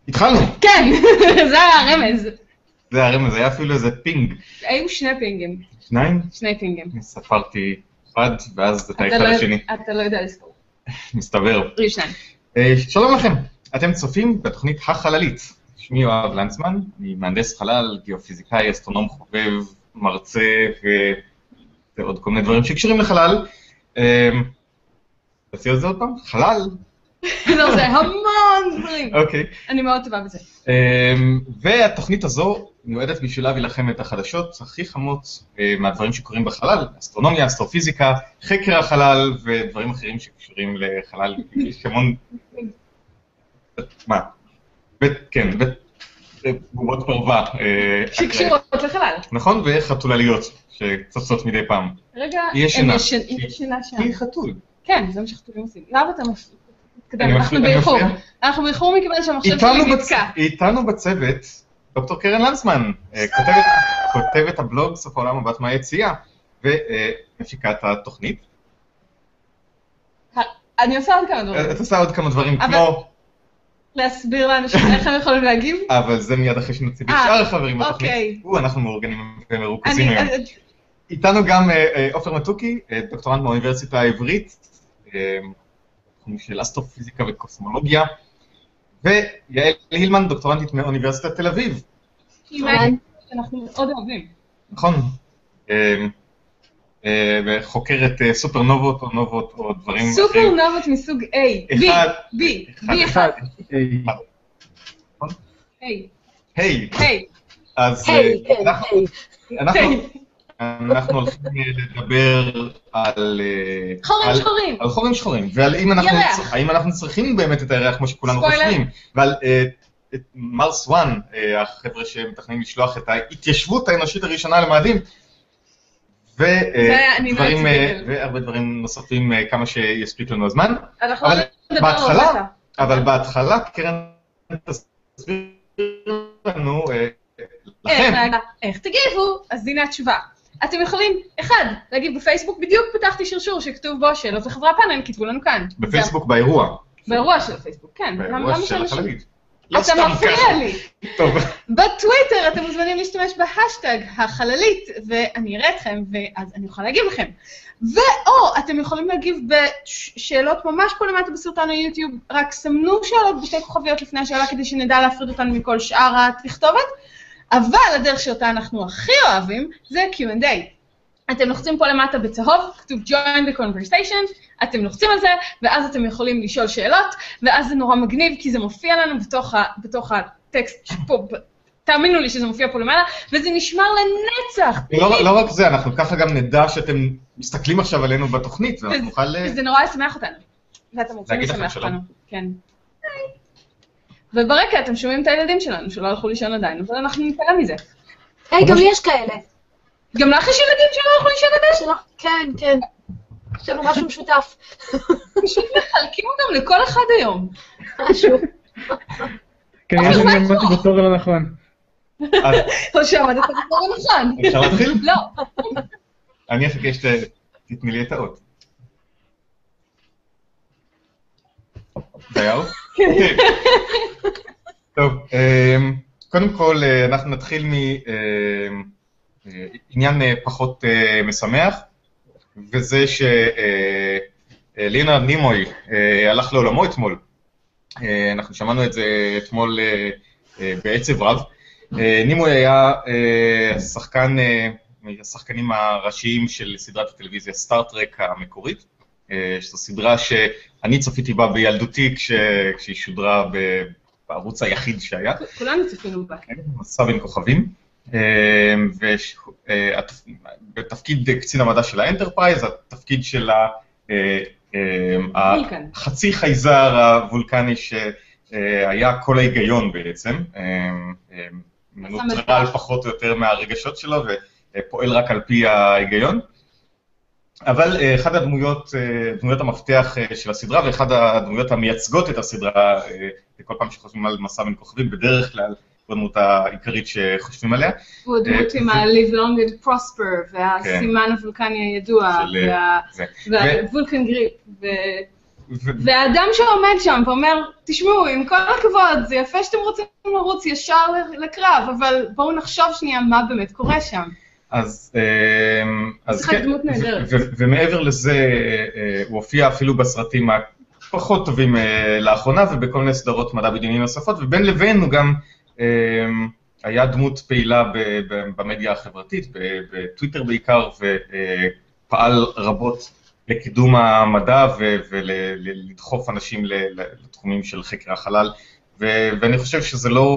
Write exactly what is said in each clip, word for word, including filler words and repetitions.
התחלנו. כן, זה היה הרמז. זה הרמז, היה אפילו איזה פינג. היו שני פינגים. שניים? שני פינגים. ספרתי אחד, ואז את האחד השני. אתה לא יודע לספור. מסתבר. היו שניים. שלום לכם, אתם צופים בתוכנית החללית. שמי יואב לנצמן, אני מהנדס חלל, גיאופיזיקאי, אסטרונום חובב, מרצה ועוד כל מיני דברים שקשורים לחלל. תעשי על זה עוד פעם? חלל? לא, זה המון דברים. אוקיי. אני מאוד טובה בזה. והתוכנית הזו מיועדת בשביל להביא לכם את החדשות הכי חמות מהדברים שקורים בחלל, אסטרונומיה, אסטרופיזיקה, חקר החלל ודברים אחרים שקשורים לחלל. יש המון... מה? כן, בובות פרווה. שקשורות לחלל. נכון, וחתולליות שצצות מדי פעם. רגע, היא ישנה. היא ישנה שם. היא חתול. כן, זה מה שחתולים עושים. למה אתה מפריע? אנחנו באיחור. אנחנו באיחור מכיוון שהמחשב שלי נתקע. איתנו בצוות, דוקטור קרן לנצמן, כותבת הבלוג סוף העולם מבט מהיציאה, ומפיקת התוכנית. אני עושה עוד כמה דברים. את עושה עוד כמה דברים, כמו... להסביר לאנשים איך הם יכולים להגיב? אבל זה מיד אחרי שנוציא בשאר החברים בתוכנית. אוקיי. אנחנו מאורגנים ומרוכזים היום. איתנו גם עופר מתוקי, דוקטורנט מהאוניברסיטה העברית, של אסטרופיזיקה וקוסמולוגיה, ויעל הילמן, דוקטורנטית מאוניברסיטת תל אביב. אנחנו מאוד אוהבים. נכון. וחוקרת סופרנובות או נובות או דברים אחרים. סופרנובות מסוג A, B, B, B אחד. היי. היי. היי. אז אנחנו הולכים לדבר על... חורים שחורים. על חורים שחורים, ועל האם אנחנו צריכים באמת את הירח כמו שכולנו חושבים, ועל מרס וואן, החבר'ה שמתכננים לשלוח את ההתיישבות האנושית הראשונה למאדים, והרבה דברים נוספים כמה שיספיק לנו הזמן. אבל בהתחלה, קרן תסביר לנו לכם. איך תגיבו? אז הנה התשובה. אתם יכולים, אחד, להגיב בפייסבוק, בדיוק פתחתי שרשור שכתוב בו שאלות לחברי הפאנל, כתבו לנו כאן. בפייסבוק באירוע. באירוע של הפייסבוק, כן. באירוע של החללית. אתה מפריע לי. טוב. בטוויטר אתם מוזמנים להשתמש בהשטג החללית, ואני אראה אתכם, ואז אני אוכל להגיב לכם. ואו, אתם יכולים להגיב בשאלות ממש פה למטה בסרטון היוטיוב, רק סמנו שאלות בשתי כוכביות לפני השאלה, כדי שנדע להפריד אותנו מכל שאר התכתובת. אבל הדרך שאותה אנחנו הכי אוהבים זה קיו אנד איי. אתם לוחצים פה למטה בצהוב, כתוב join the conversation, אתם לוחצים על זה, ואז אתם יכולים לשאול שאלות, ואז זה נורא מגניב, כי זה מופיע לנו בתוך, ה, בתוך הטקסט פה, תאמינו לי שזה מופיע פה למעלה, וזה נשמר לנצח. לא, לא רק זה, אנחנו ככה גם נדע שאתם מסתכלים עכשיו עלינו בתוכנית, ואנחנו נוכל... וזה נורא ישמח אותנו. ואתם רוצים לשמח אותנו. כן. וברקע אתם שומעים את הילדים שלנו, שלא הלכו לישון עדיין, אבל אנחנו נתקלה מזה. היי, גם לי יש כאלה. גם לך יש ילדים שלא הלכו לישון עדיין? כן, כן. יש לנו משהו משותף. פשוט מחלקים אותם לכל אחד היום. משהו. כן, יש לי עמדתי בתור לא נכון. או שעמדת בתור לא נכון. אפשר להתחיל? לא. אני אחכה שתתני לי את האות. זהו? כן. טוב, קודם כל אנחנו נתחיל מעניין פחות משמח, וזה שלינארד נימוי הלך לעולמו אתמול. אנחנו שמענו את זה אתמול בעצב רב. נימוי היה שחקן, מהשחקנים הראשיים של סדרת הטלוויזיה סטארטרק המקורית. שזו סדרה שאני צפיתי בה בילדותי כשהיא שודרה בערוץ היחיד שהיה. כולנו צפינו בה. מסע בין כוכבים. ובתפקיד קצין המדע של האנטרפרייז, התפקיד של החצי חייזר הוולקני שהיה כל ההיגיון בעצם. מנוטרל פחות או יותר מהרגשות שלו ופועל רק על פי ההיגיון. אבל אחד הדמויות, דמויות המפתח של הסדרה, ואחד הדמויות המייצגות את הסדרה, כל פעם שחושבים על מסע בין כוכבים, בדרך כלל הוא הדמות העיקרית שחושבים עליה. הוא הדמות עם ה-Live Long and Prosper, והסימן הוולקני הידוע, והוולקן גריפ, והאדם שעומד שם ואומר, תשמעו, עם כל הכבוד, זה יפה שאתם רוצים לרוץ ישר לקרב, אבל בואו נחשוב שנייה מה באמת קורה שם. אז, אז כן, ומעבר לזה, הוא הופיע אפילו בסרטים הפחות טובים לאחרונה, ובכל מיני סדרות מדע בדיוני נוספות, ובין לבין הוא גם היה דמות פעילה במדיה החברתית, בטוויטר בעיקר, ופעל רבות לקידום המדע ולדחוף אנשים לתחומים של חקר החלל, ואני חושב שזה לא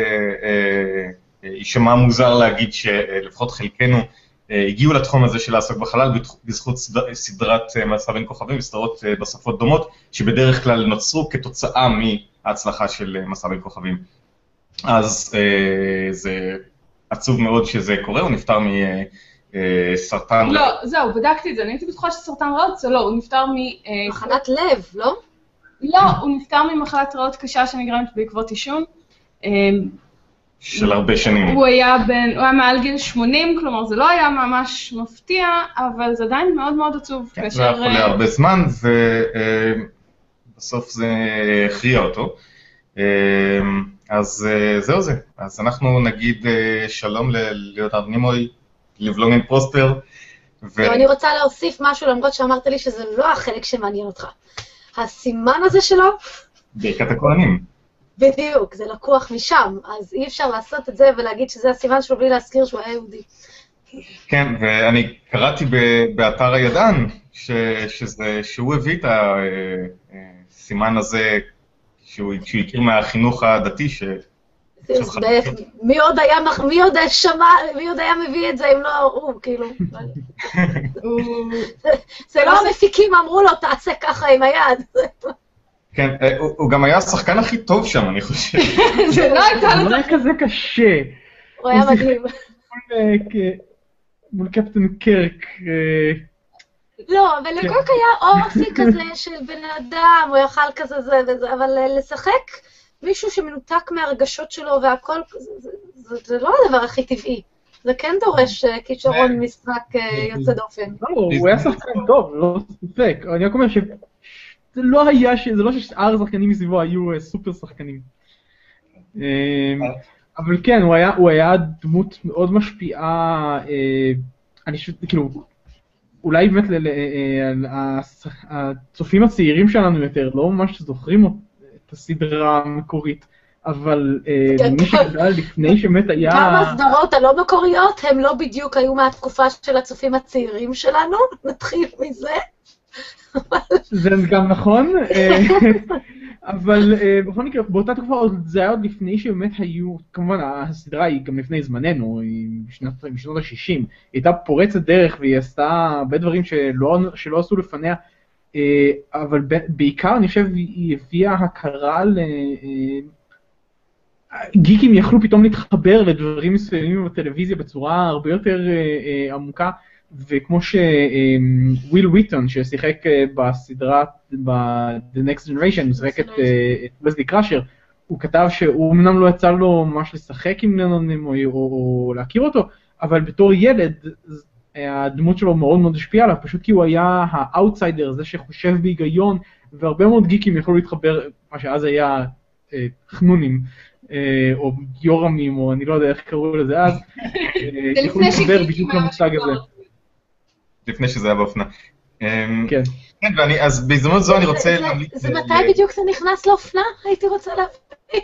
יישמע מוזר להגיד שלפחות חלקנו הגיעו לתחום הזה של לעסוק בחלל בזכות סדרת מסע בין כוכבים וסדרות בשפות דומות, שבדרך כלל נוצרו כתוצאה מההצלחה של מסע בין כוכבים. אז זה עצוב מאוד שזה קורה, הוא נפטר מסרטן... לא, זהו, בדקתי את זה, אני הייתי בטוחה שסרטן ריאות, זה לא, הוא נפטר מ... מחלת לב, לא? לא, הוא נפטר ממחלת ריאות קשה שנגרמת בעקבות עישון. של הרבה שנים. הוא היה בין, הוא היה מעל גיל שמונים, כלומר זה לא היה ממש מפתיע, אבל זה עדיין מאוד מאוד עצוב. כן, זה היה חולה הרבה זמן, ובסוף זה הכריע אותו. אז זהו זה. אז אנחנו נגיד שלום לליאונרד נימוי, live long and prosper. אני רוצה להוסיף משהו, למרות שאמרת לי שזה לא החלק שמעניין אותך. הסימן הזה שלו... ברכת הכהנים. בדיוק, זה לקוח משם, אז אי אפשר לעשות את זה ולהגיד שזה הסימן שלו בלי להזכיר שהוא היה יהודי. כן, ואני קראתי באתר הידען שהוא הביא את הסימן הזה, שהוא הכיר מהחינוך הדתי ש... מי עוד היה מי עוד שמע, מי עוד היה מביא את זה אם לא הוא, כאילו. זה לא המפיקים אמרו לו, תעשה ככה עם היד. כן, הוא גם היה השחקן הכי טוב שם, אני חושב. זה לא הייתה לו... זה לא היה כזה קשה. הוא היה מדהים. מול קפטן קרק. לא, אבל לקוק היה אופי כזה של בן אדם, הוא יאכל כזה זה וזה, אבל לשחק מישהו שמנותק מהרגשות שלו והכל, זה לא הדבר הכי טבעי. זה כן דורש כישרון משחק יוצא דופן. לא, הוא היה שחקן טוב, לא ספק. אני רק אומר ש... זה לא היה, זה לא ששאר השחקנים מסביבו היו סופר שחקנים. אבל כן, הוא היה, הוא היה דמות מאוד משפיעה, אני חושב, כאילו, אולי באמת הצופים הצעירים שלנו יותר, לא ממש זוכרים את הסדרה המקורית, אבל מי שגדל לפני שבאמת היה... כמה הסדרות הלא מקוריות, הם לא בדיוק היו מהתקופה של הצופים הצעירים שלנו, נתחיל מזה. זה גם נכון, אבל בכל מקרה, באותה תקופה זה היה עוד לפני שבאמת היו, כמובן הסדרה היא גם לפני זמננו, היא משנות ה-שישים, היא הייתה פורצת דרך והיא עשתה הרבה דברים שלא עשו לפניה, אבל בעיקר אני חושב היא הביאה הכרה ל... גיקים יכלו פתאום להתחבר לדברים מסוימים בטלוויזיה בצורה הרבה יותר עמוקה, וכמו שוויל וויטון ששיחק בסדרה ב-The Next Generation, הוא שיחק את לסלי קראשר, הוא כתב שהוא אמנם לא יצא לו ממש לשחק עם ליאונרד נימוי או להכיר אותו, אבל בתור ילד הדמות שלו מאוד מאוד השפיעה עליו, פשוט כי הוא היה האוטסיידר, זה שחושב בהיגיון, והרבה מאוד גיקים יכלו להתחבר, מה שאז היה חנונים, או יורמים, או אני לא יודע איך קראו לזה אז, יכלו להתחבר בדיוק למושג הזה. לפני שזה היה באופנה. כן. כן, ואני, אז בהזדמנות זו אני רוצה... זה מתי בדיוק זה נכנס לאופנה? הייתי רוצה להבין.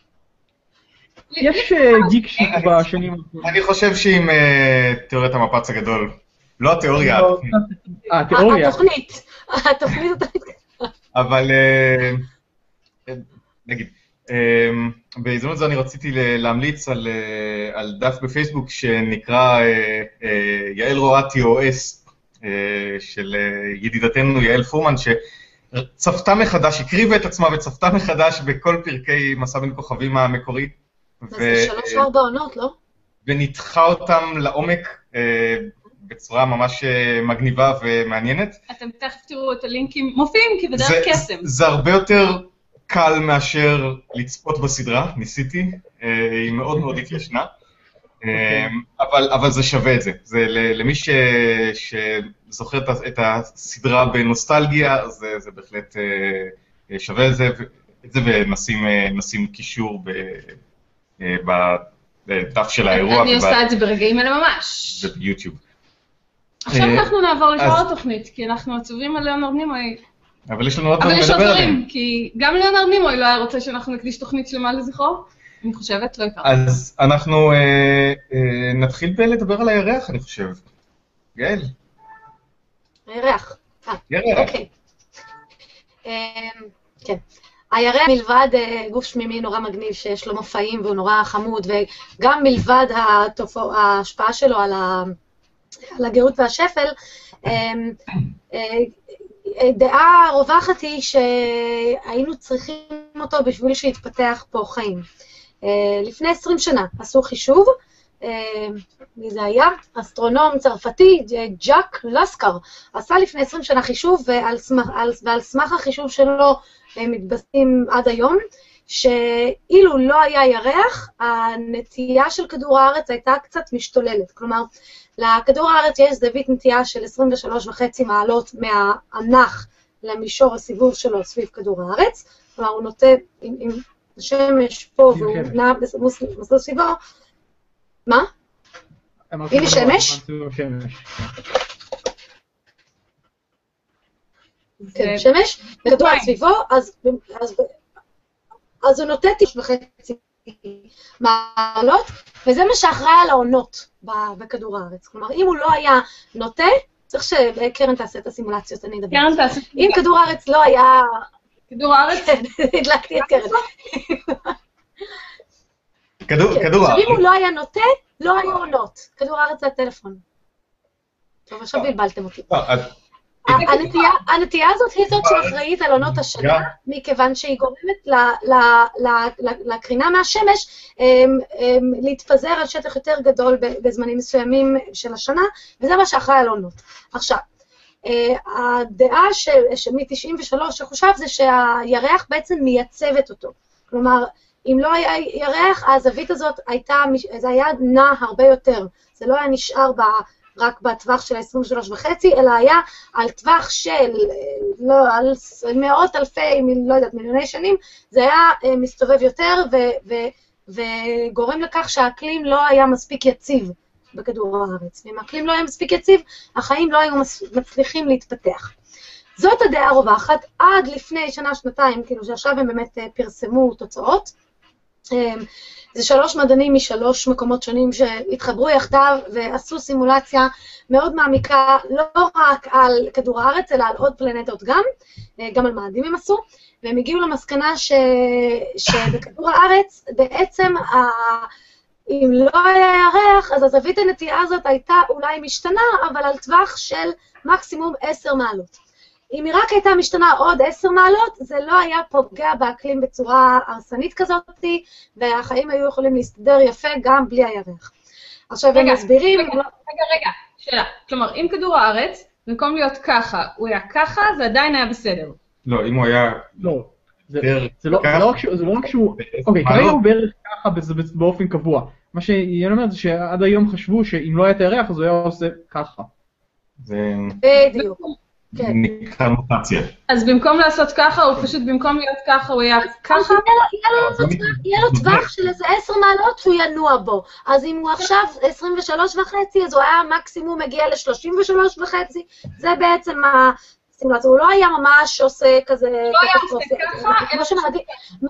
יש גיק שיט בשנים... אני חושב שעם תיאוריית המפץ הגדול, לא התיאוריה, התיאוריה. התוכנית. התוכנית. אבל נגיד, בהזדמנות זו אני רציתי להמליץ על דף בפייסבוק שנקרא יעל רואה טי או אס של ידידתנו יעל פורמן, שצפתה מחדש, הקריבה את עצמה וצפתה מחדש בכל פרקי מסע בין כוכבים המקורי. זה שלוש ארבע עונות, לא? וניתחה אותם לעומק בצורה ממש מגניבה ומעניינת. אתם תכף תראו את הלינקים מופיעים כבדרך קסם. זה הרבה יותר קל מאשר לצפות בסדרה, ניסיתי, היא מאוד מאוד התיישנה. אבל, אבל זה שווה את זה. זה למי ש, שזוכר את הסדרה בנוסטלגיה, זה, זה בהחלט שווה את זה, את זה ונשים קישור בדף של האירוע. אני עושה את זה ברגעים אלה ממש. וביוטיוב. עכשיו אנחנו נעבור לשאר התוכנית, כי אנחנו עצובים על ליאונרד נימוי. אבל יש לנו עוד דברים לדבר עליהם. אבל יש עוד דברים, עליהם. כי גם ליאונרד נימוי לא היה רוצה שאנחנו נקדיש תוכנית שלמה לזכרו. אני חושבת, לא הכרתי. אז אנחנו אה, אה, נתחיל בלדבר על הירח, אני חושב. גאל. הירח. אה, ירח. אוקיי. כן. הירח מלבד גוף שמימי נורא מגניב שיש לו מופעים והוא נורא חמוד, וגם מלבד ההשפעה שלו על ה... על הגאות והשפל, דעה רווחת היא שהיינו צריכים אותו בשביל שיתפתח פה חיים. לפני עשרים שנה עשו חישוב, מי זה היה? אסטרונום צרפתי, ג'אק לסקר, עשה לפני עשרים שנה חישוב, ועל סמך, ועל סמך החישוב שלו מתבססים עד היום, שאילו לא היה ירח, הנטייה של כדור הארץ הייתה קצת משתוללת. כלומר, לכדור הארץ יש זווית נטייה של עשרים ושלוש וחצי מעלות מהענך למישור הסיבוב שלו סביב כדור הארץ. כלומר, הוא נוטה עם, עם השמש פה והוא נע במסלול סביבו. מה? אם היא שמש? כן, שמש, וכדור סביבו, אז... אז הוא נוטה תשע וחצי מעלות, וזה מה שאחראי על העונות בכדור הארץ. כלומר, אם הוא לא היה נוטה, צריך שקרן תעשה את הסימולציות, אני אדבר. קרן תעשה. אם כדור הארץ לא היה... כדור הארץ? כן, הדלקתי את קרן. כדור הארץ. אם הוא לא היה נוטה, לא היה עונות. כדור הארץ זה הטלפון. טוב, עכשיו בלבלתם אותי. הנטייה הזאת היא זאת שאחראית על עונות השנה, מכיוון שהיא גורמת לקרינה מהשמש להתפזר על שטח יותר גדול בזמנים מסוימים של השנה, וזה מה שאחראי על עונות. עכשיו, הדעה מ-תשעים ושלוש שחושב זה שהירח בעצם מייצבת אותו. כלומר, אם לא היה ירח, הזווית הזאת הייתה, זה היה נע הרבה יותר. זה לא היה נשאר ב... רק בטווח של עשרים ושלוש וחצי, אלא היה על טווח של, לא, על מאות אלפי, לא יודעת, מיליוני שנים, זה היה מסתובב יותר ו, ו, וגורם לכך שהאקלים לא היה מספיק יציב בכדור הארץ. ואם האקלים לא היה מספיק יציב, החיים לא היו מצליחים להתפתח. זאת הדעה הרווחת, עד לפני שנה, שנתיים, כאילו שעכשיו הם באמת פרסמו תוצאות. זה שלוש מדענים משלוש מקומות שונים שהתחברו יחדיו ועשו סימולציה מאוד מעמיקה, לא רק על כדור הארץ, אלא על עוד פלנטות גם, גם על מאדים הם עשו, והם הגיעו למסקנה ש... שבכדור הארץ בעצם, ה... אם לא היה ירח, אז הזווית הנטייה הזאת הייתה אולי משתנה, אבל על טווח של מקסימום עשר מעלות. אם היא רק הייתה משתנה עוד עשר מעלות, זה לא היה פוגע באקלים בצורה הרסנית כזאת, והחיים היו יכולים להסתדר יפה גם בלי הירח. עכשיו הם מסבירים... רגע, רגע, רגע, שאלה. כלומר, אם כדור הארץ, במקום להיות ככה, הוא היה ככה, זה עדיין היה בסדר. לא, אם הוא היה... לא, זה לא רק שהוא... אוקיי, כרגע הוא בערך ככה באופן קבוע. מה שיאן אומרת זה שעד היום חשבו שאם לא היה את הירח, אז הוא היה עושה ככה. בדיוק. נקרא מוטציה. אז במקום לעשות ככה, הוא פשוט במקום להיות ככה, הוא היה ככה? יהיה לו טווח של איזה עשר מעלות שהוא ינוע בו. אז אם הוא עכשיו עשרים ושלוש וחצי, אז הוא היה מקסימום מגיע ל-שלושים ושלוש וחצי. זה בעצם הסימולציה. הוא לא היה ממש עושה כזה... לא היה עושה ככה, כמו שמאדים...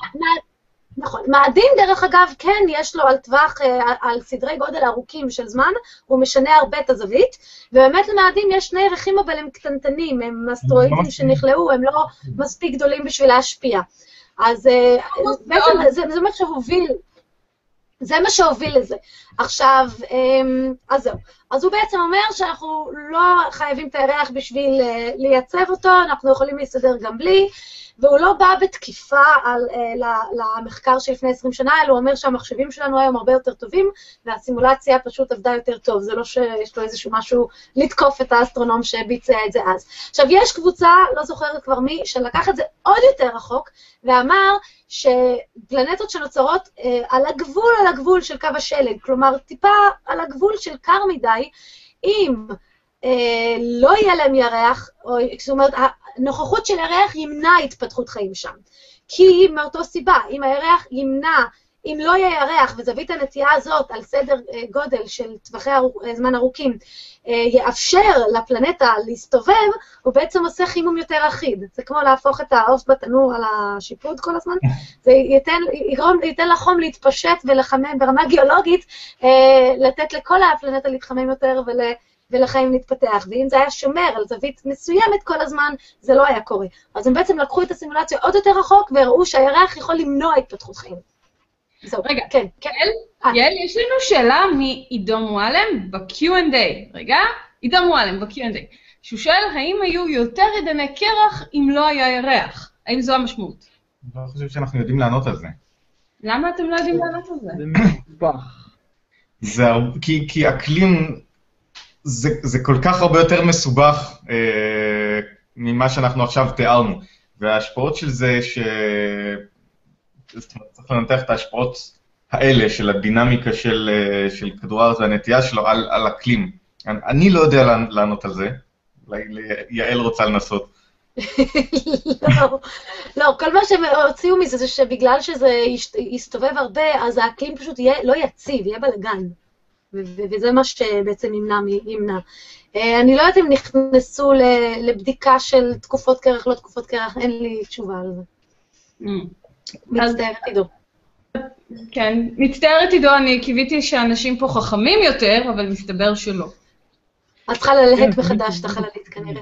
נכון, מאדים דרך אגב, כן, יש לו על טווח, על סדרי גודל ארוכים של זמן, הוא משנה הרבה את הזווית, ובאמת למאדים יש שני ירחים, אבל הם קטנטנים, הם אסטרואידים שנכלאו, הם לא מספיק גדולים בשביל להשפיע. אז בעצם זה מה שהוביל, זה מה שהוביל לזה. עכשיו, אז זהו. אז הוא בעצם אומר שאנחנו לא חייבים את הירח בשביל לייצב אותו, אנחנו יכולים להסתדר גם בלי, והוא לא בא בתקיפה על, למחקר שלפני עשרים שנה, אלא הוא אומר שהמחשבים שלנו היום הרבה יותר טובים, והסימולציה פשוט עבדה יותר טוב, זה לא שיש לו איזשהו משהו לתקוף את האסטרונום שביצע את זה אז. עכשיו, יש קבוצה, לא זוכרת כבר מי, שלקח את זה עוד יותר רחוק, ואמר שפלנטות שנוצרות אה, על הגבול, על הגבול של קו השלג, כלומר, טיפה על הגבול של קר מדי, אם אה, לא יהיה להם ירח, או, זאת אומרת, הנוכחות של ירח ימנע התפתחות חיים שם. כי מאותו סיבה, אם הירח ימנע, אם לא יהיה ירח, וזווית הנטייה הזאת על סדר אה, גודל של טווחי ארוכ, אה, זמן ארוכים, אה, יאפשר לפלנטה להסתובב, הוא בעצם עושה חימום יותר אחיד. זה כמו להפוך את העוף בתנור על השיפוד כל הזמן. זה ייתן, יגרום, ייתן לחום להתפשט ולחמם ברמה גיאולוגית, אה, לתת לכל הפלנטה להתחמם יותר ול... ולחיים להתפתח, ואם זה היה שומר על זווית מסוימת כל הזמן, זה לא היה קורה. אז הם בעצם לקחו את הסימולציה עוד יותר רחוק, והראו שהירח יכול למנוע התפתחות חיים. זהו, רגע, כן, כן. יעל, יעל, יש לנו שאלה מעידו מועלם ב-קיו אנד איי. רגע, עידו מועלם ב-קיו אנד איי. שהוא שואל, האם היו יותר עידני קרח אם לא היה ירח? האם זו המשמעות? אני לא חושב שאנחנו יודעים לענות על זה. למה אתם לא יודעים לענות על זה? זה מסובך. זה כי, כי אקלים... זה, זה כל כך הרבה יותר מסובך אה, ממה שאנחנו עכשיו תיארנו, וההשפעות של זה ש... צריך לנתח את ההשפעות האלה של הדינמיקה של, של כדור הארץ והנטייה שלו על, על אקלים. אני, אני לא יודע לענות על זה, אולי יעל רוצה לנסות. לא, לא, כל מה שהם הוציאו מזה זה שבגלל שזה יסתובב הרבה, אז האקלים פשוט יהיה, לא יציב, יהיה בלגן. וזה מה שבעצם ימנע, ימנע. אני לא יודעת אם נכנסו לבדיקה של תקופות קרח, לא תקופות קרח, אין לי תשובה על זה. מצטערת עידו. כן, מצטערת עידו, אני קיוויתי שאנשים פה חכמים יותר, אבל מסתבר שלא. את צריכה ללהק מחדש את החללית כנראה.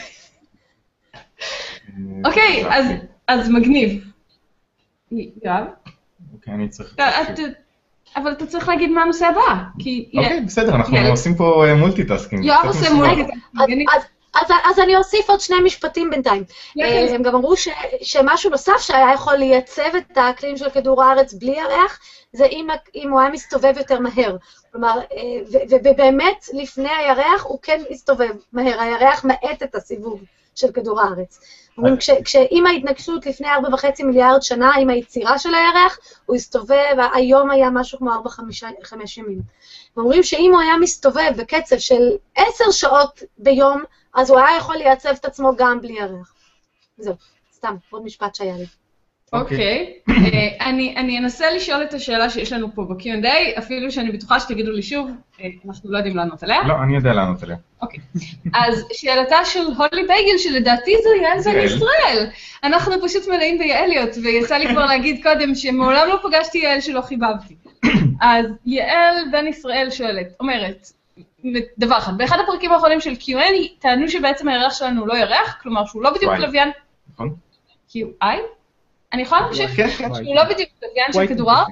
אוקיי, אז מגניב. יואב? אוקיי, אני צריך... אבל אתה צריך להגיד מה הנושא הבא, כי... אוקיי, בסדר, אנחנו עושים פה מולטיטאסקינג. יואב עושה מולטיטאסקינג. אז אני אוסיף עוד שני משפטים בינתיים. הם גם אמרו שמשהו נוסף שהיה יכול לייצב את האקלים של כדור הארץ בלי ירח, זה אם הוא היה מסתובב יותר מהר. כלומר, ובאמת לפני הירח הוא כן מסתובב מהר, הירח מאט את הסיבוב של כדור הארץ. כשעם ההתנגשות לפני ארבע וחצי מיליארד שנה, עם היצירה של הירח, הוא הסתובב, היום היה משהו כמו ארבע חמש ימים. אומרים שאם הוא היה מסתובב בקצב של עשר שעות ביום, אז הוא היה יכול לייצב את עצמו גם בלי ירח. זהו, סתם, עוד משפט שהיה לי. אוקיי, אני אנסה לשאול את השאלה שיש לנו פה ב-קיו אנד איי, אפילו שאני בטוחה שתגידו לי שוב, אנחנו לא יודעים לענות עליה. לא, אני יודע לענות עליה. אוקיי, אז שאלתה של הולי בייגל, שלדעתי זו יעל בן ישראל. אנחנו פשוט מלאים ביעליות, ויצא לי כבר להגיד קודם שמעולם לא פגשתי יעל שלא חיבבתי. אז יעל בן ישראל שואלת, אומרת, דבר אחד, באחד הפרקים האחרונים של קיו אן טענו שבעצם הירח שלנו לא ירח, כלומר שהוא לא בדיוק לוויין. נכון. קיו איי? אני יכולה להמשיך שהוא לא בדיוק לוויין של כדור הארץ,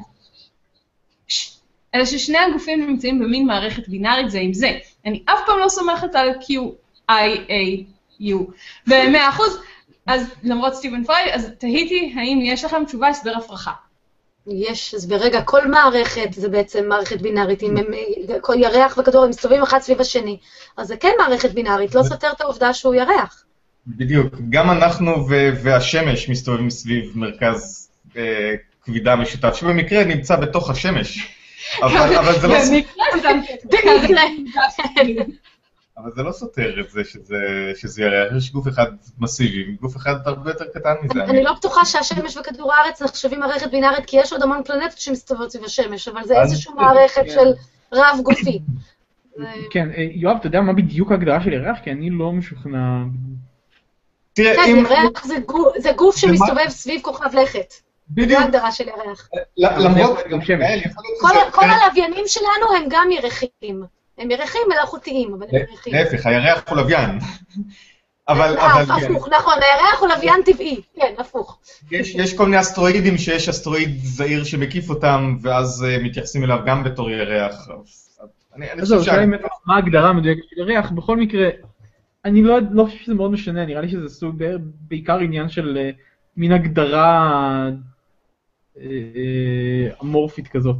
אלא ששני הגופים נמצאים במין מערכת בינארית זה עם זה. אני אף פעם לא סומכת על קיו איי איי יו. ב-מאה אחוז, אז למרות סטיבן פריי, אז תהיתי האם יש לכם תשובה הסבר הפרחה. יש, אז ברגע, כל מערכת זה בעצם מערכת בינארית, אם הם, כל ירח וכדור הם מסתובבים אחד סביב השני, אז זה כן מערכת בינארית, לא סותר את העובדה שהוא ירח. בדיוק, גם אנחנו והשמש מסתובבים סביב מרכז כבידה משותף, שבמקרה נמצא בתוך השמש, אבל זה לא... במקרה. אבל זה לא סותר את זה שזה ירח, יש גוף אחד מסיבי, גוף אחד הרבה יותר קטן מזה. אני לא בטוחה שהשמש וכדור הארץ נחשבים מערכת בינארית, כי יש עוד המון פלנטות שמסתובבות סביב השמש, אבל זה איזושהי מערכת של רב גופי. כן, יואב, אתה יודע מה בדיוק ההגדרה של ירח? כי אני לא משוכנע... כן, ירח זה גוף שמסתובב סביב כוכב לכת. זו ההגדרה של ירח. למרות... כל הלוויינים שלנו הם גם ירחים. הם ירחים מלאכותיים, אבל הם ירחים. להפך, הירח הוא לוויין. אבל... הפוך, נכון, הירח הוא לוויין טבעי. כן, הפוך. יש כל מיני אסטרואידים שיש אסטרואיד זעיר שמקיף אותם, ואז מתייחסים אליו גם בתור ירח. אני אז זהו, חושב שאלה באמת מה ההגדרה המדויקת של ירח, בכל מקרה, אני לא לא חושב שזה מאוד משנה, נראה לי שזה סוג בעיקר עניין של אה, מין הגדרה אה, אה, אמורפית כזאת.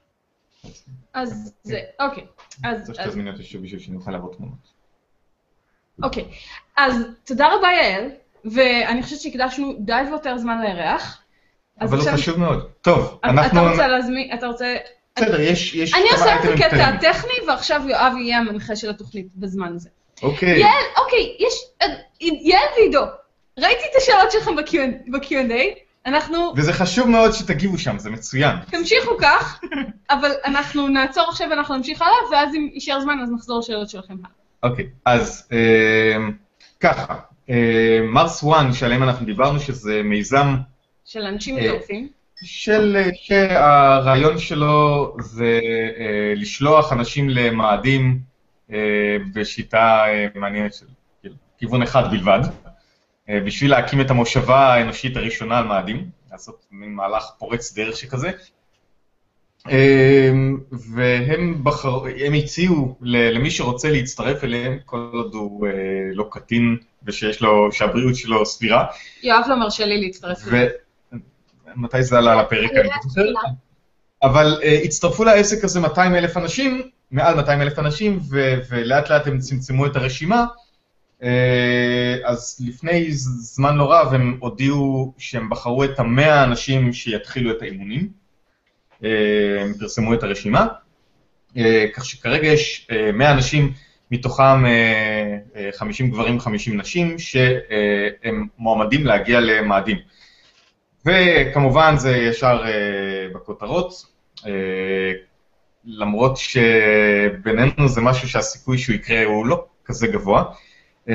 אז זה, אוקיי. אז, צריך אז, שתזמין אותי שוב בשביל שנוכל לעבור תמונות. אוקיי. אז תודה רבה יעל, ואני חושבת שהקדשנו די ויותר זמן לירח. אז אבל הוא עכשיו- חשוב מאוד. טוב, אתה- אנחנו... אתה רוצה להזמין, אתה רוצה... בסדר, יש יש אני כמה עושה את אייטמים הקטע קטנים. הטכני, ועכשיו יואב יהיה המנחה של התוכנית בזמן הזה. אוקיי. יעל, אוקיי, יש... אה, יעל ועידו, ראיתי את השאלות שלכם ב-Q and A, אנחנו... וזה חשוב מאוד שתגיבו שם, זה מצוין. תמשיכו כך, אבל אנחנו נעצור עכשיו ואנחנו נמשיך הלאה, ואז אם יישאר זמן אז נחזור לשאלות שלכם. אוקיי, אז אה, ככה, אה, מרס וואן שעליהם אנחנו דיברנו, שזה מיזם של אנשים אה, מטורפים. של, שהרעיון שלו זה אה, לשלוח אנשים למאדים אה, בשיטה אה, מעניינת של כאילו, כיוון אחד בלבד, אה, בשביל להקים את המושבה האנושית הראשונה על מאדים, לעשות מין מהלך פורץ דרך שכזה. אה, והם בחר, הם הציעו ל- למי שרוצה להצטרף אליהם, כל עוד הוא אה, לא קטין ושיש לו, שהבריאות שלו סבירה. יואב לא מרשה לי להצטרף לזה. ומתי זה עלה לפרק? אני לא זוכר. אבל uh, הצטרפו לעסק הזה מאתיים אלף אנשים, מעל מאתיים אלף אנשים, ו- ולאט לאט הם צמצמו את הרשימה. Uh, אז לפני זמן לא רב הם הודיעו שהם בחרו את המאה האנשים שיתחילו את האימונים. Uh, הם פרסמו את הרשימה. Uh, כך שכרגע יש uh, מאה אנשים, מתוכם uh, uh, חמישים גברים, חמישים נשים, שהם מועמדים להגיע למאדים. וכמובן זה ישר uh, בכותרות, uh, למרות שבינינו זה משהו שהסיכוי שהוא יקרה הוא לא כזה גבוה. Uh,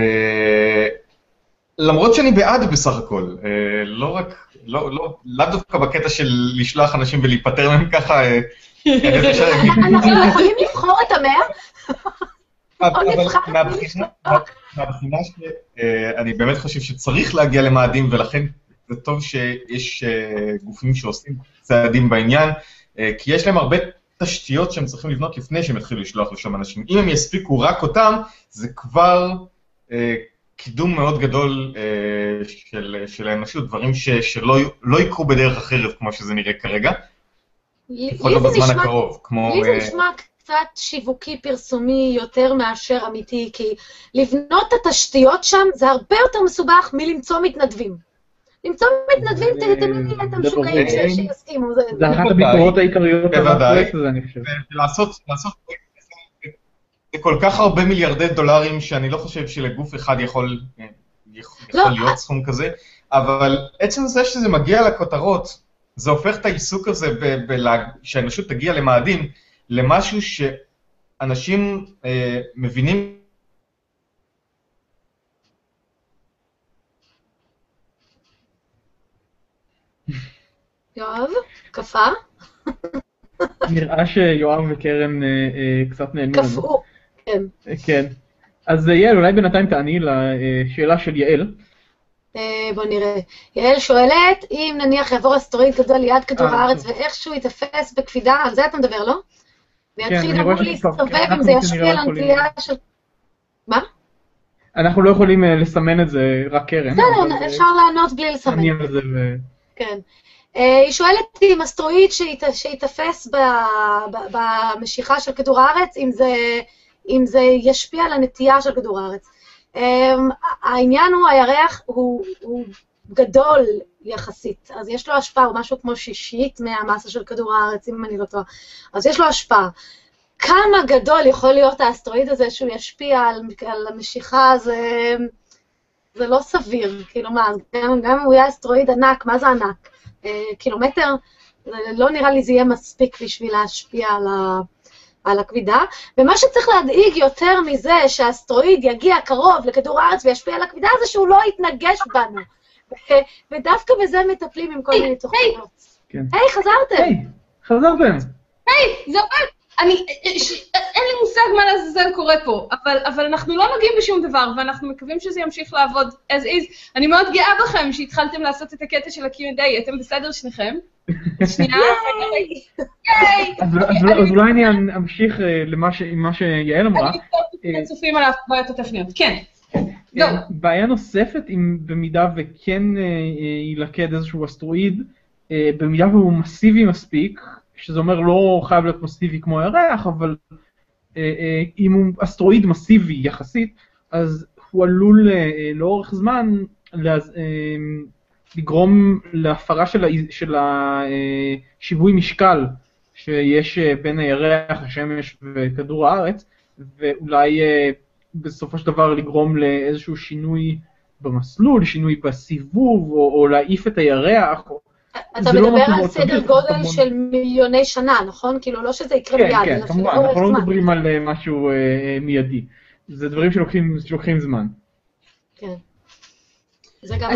למרות שאני בעד בסך הכל, uh, לא רק, לא, לא, לא דווקא בקטע של לשלוח אנשים ולהיפטר מהם ככה. Uh, אנחנו יכולים לבחור את המאה? אבל נבחר מהבחינה מהבחינה שאני באמת חושב שצריך להגיע למאדים, ולכן זה טוב שיש גופים שעושים צעדים בעניין, כי יש להם הרבה תשתיות שהם צריכים לבנות לפני שהם יתחילו לשלוח לשם אנשים. אם הם יספיקו רק אותם, זה כבר קידום מאוד גדול של, של האנושות, דברים ש, שלא לא יקרו בדרך אחרת כמו שזה נראה כרגע, לפחות לא בזמן הקרוב. כמו, לי זה נשמע קצת שיווקי פרסומי יותר מאשר אמיתי, כי לבנות את התשתיות שם זה הרבה יותר מסובך מלמצוא מתנדבים. למצוא מתנדבים, תמיד את המשוגעים שיסכימו. זה אחת הביקורות העיקריות על הפרויקט הזה, אני חושב. ולעשות, לעשות זה כל כך הרבה מיליארדי דולרים, שאני לא חושב שלגוף אחד יכול להיות סכום כזה, אבל עצם זה שזה מגיע לכותרות, זה הופך את העיסוק הזה, שהאנושות תגיע למאדים, למשהו שאנשים מבינים. יואב, קפה? נראה שיואב וקרן קצת נעלמו לנו. קפאו, כן. כן. אז יעל, אולי בינתיים תעני לשאלה של יעל. בוא נראה. יעל שואלת, אם נניח יעבור אסטרואיד גדול ליד כדור הארץ ואיכשהו יתפס בקפידה, על זה אתה מדבר, לא? ויתחיל גם להסתובב אם זה ישפיע על הנטייה של... מה? אנחנו לא יכולים לסמן את זה, רק קרן. בסדר, אפשר לענות בלי לסמן. אני על זה ו... כן. היא שואלת אם אסטרואיד שיתפס במשיכה של כדור הארץ, אם זה ישפיע על הנטייה של כדור הארץ. העניין הוא, הירח הוא גדול יחסית, אז יש לו השפעה, הוא משהו כמו שישית מהמסה של כדור הארץ, אם אני לא טועה. אז יש לו השפעה. כמה גדול יכול להיות האסטרואיד הזה שהוא ישפיע על, על המשיכה, זה, זה לא סביר. כאילו מה, גם, גם אם הוא יהיה אסטרואיד ענק, מה זה ענק? אה, קילומטר, לא נראה לי זה יהיה מספיק בשביל להשפיע על, ה, על הכבידה. ומה שצריך להדאיג יותר מזה שהאסטרואיד יגיע קרוב לכדור הארץ וישפיע על הכבידה, זה שהוא לא יתנגש בנו. ודווקא בזה מטפלים עם כל מיני תוכניות. היי, חזרתם. היי, חזרתם. היי, זה עובד. אני, אין לי מושג מה לעזאזל קורה פה, אבל, אבל אנחנו לא נוגעים בשום דבר, ואנחנו מקווים שזה ימשיך לעבוד as is. אני מאוד גאה בכם שהתחלתם לעשות את הקטע של ה-Q and A, אתם בסדר שניכם? שנייה, רגע, רגע. אז אולי אני אמשיך עם מה שיעל אמרה. אני מצופים על הבעיות הטכניות, כן. בעיה נוספת, אם במידה וכן ילכד איזשהו אסטרואיד, במידה והוא מסיבי מספיק, שזה אומר לא חייב להיות מסיבי כמו הירח, אבל אם הוא אסטרואיד מסיבי יחסית, אז הוא עלול לאורך זמן לגרום להפרה של השיווי משקל שיש בין הירח, השמש וכדור הארץ, ואולי בסופו של דבר לגרום לאיזשהו שינוי במסלול, שינוי בסיבוב, או, או להעיף את הירח. אתה מדבר על סדר גודל של מיליוני שנה, נכון? כאילו לא שזה יקרה מיד. כן, כן, כמובן, אנחנו לא מדברים על משהו מיידי. זה דברים שלוקחים זמן. כן. זה גם...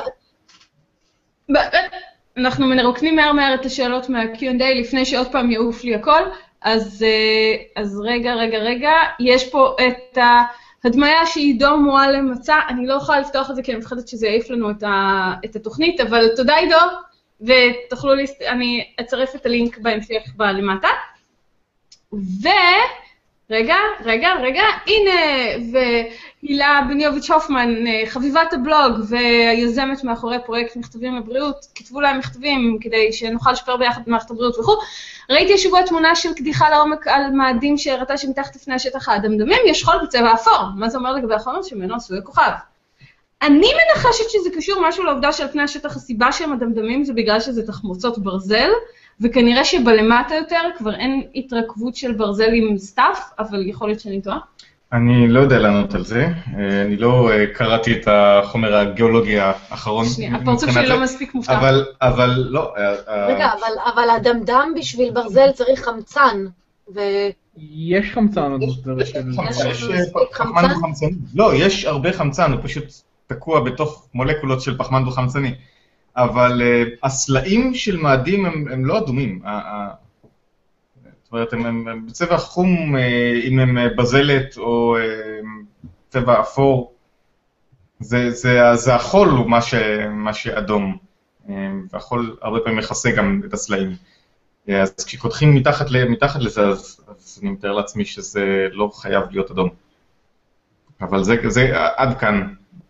אנחנו מנרוקנים מהר מהר את השאלות מה-קיו אנד איי לפני שעוד פעם יעוף לי הכל, אז, אז רגע, רגע, רגע, יש פה את ההדמיה שעידו מועלם מצא, אני לא יכולה לפתוח את זה כי אני מפחדת שזה יעיף לנו את, ה, את התוכנית, אבל תודה עידו, ותוכלו, להסת... אני אצרף את הלינק בהמשך למטה, ו... רגע, רגע, רגע, הנה, והילה בניוביץ' הופמן, חביבת הבלוג והיוזמת מאחורי פרויקט מכתבים לבריאות, כתבו להם מכתבים כדי שנוכל לשפר ביחד במערכת הבריאות וכו'. ראיתי השבוע תמונה של קדיחה לעומק על מאדים שהראתה שמתחת לפני השטח האדמדמים יש חול בצבע אפור. מה זה אומר לגבי החומר שממנו עשוי הכוכב? אני מנחשת שזה קשור משהו לעובדה שעל פני השטח הסיבה שהם אדמדמים זה בגלל שזה תחמוצות ברזל, וכנראה שבלמטה יותר כבר אין התרכבות של ברזל עם סטאפ, אבל יכול להיות שאני טועה. אני לא יודע לענות על זה, אני לא קראתי את החומר הגיאולוגי האחרון. שנייה, הפרצוף שלי לא מספיק מופתע. אבל, אבל לא. רגע, אבל, אבל הדמדם בשביל ברזל צריך חמצן, ו... יש חמצן. יש פחמן דו-חמצני. לא, יש הרבה חמצן, הוא פשוט תקוע בתוך מולקולות של פחמן דו-חמצני. אבל הסלעים של מאדים הם, הם לא אדומים. זאת אומרת, הם, הם בצבע חום, אם הם בזלת או צבע אפור. זה, זה, זה החול הוא מה, ש, מה שאדום. והחול הרבה פעמים מכסה גם את הסלעים. אז כשקודחים מתחת, מתחת לזה, אז, אז אני מתאר לעצמי שזה לא חייב להיות אדום. אבל זה, זה עד כאן.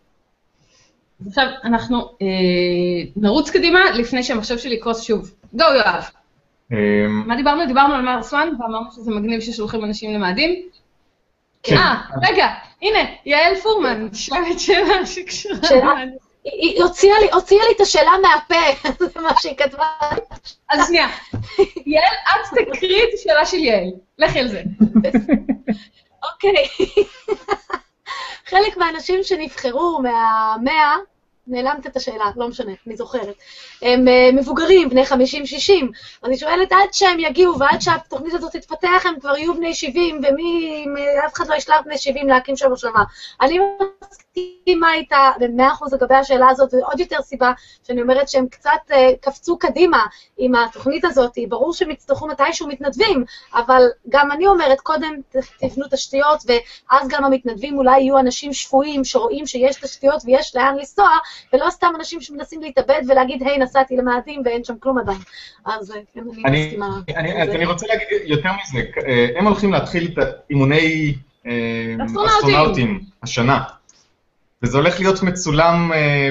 עכשיו אנחנו אה, נרוץ קדימה לפני שהמחשב שלי יקרוס שוב. גו יואב. אה, מה דיברנו? דיברנו על מארס וואן ואמרנו שזה מגניב ששולחים אנשים למאדים. כן. אה, רגע, הנה, יעל פורמן, שואלת שאלה שקשורה. היא הוציאה לי, הוציאה לי את השאלה מהפה, זה מה שהיא כתבה. אז שנייה, יעל, את תקריא את השאלה של יעל. לכי על זה. אוקיי. חלק מהאנשים שנבחרו מהמאה, נעלמת את השאלה, לא משנה, אני זוכרת, הם מבוגרים, בני חמישים שישים, אני שואלת עד שהם יגיעו ועד שהתוכנית הזאת תתפתח, הם כבר יהיו בני שבעים, ומי, אף אחד לא ישלח בני שבעים להקים שם השלמה. אני מסכימה איתה ב-מאה אחוז לגבי השאלה הזאת, ועוד יותר סיבה שאני אומרת שהם קצת uh, קפצו קדימה עם התוכנית הזאת, ברור שהם יצטרכו מתישהו מתנדבים, אבל גם אני אומרת, קודם תבנו תשתיות, ואז גם המתנדבים אולי יהיו אנשים שפויים שרואים שיש תשתיות ויש לאן לנסוע, ולא סתם אנשים שמנסים להתאבד ולהגיד, היי, נסעתי למאדים ואין שם כלום עדיין. אז כן, אני מסכימה. אני רוצה להגיד יותר מזה, הם הולכים להתחיל את אימוני אסטרונאוטים השנה. וזה הולך להיות מצולם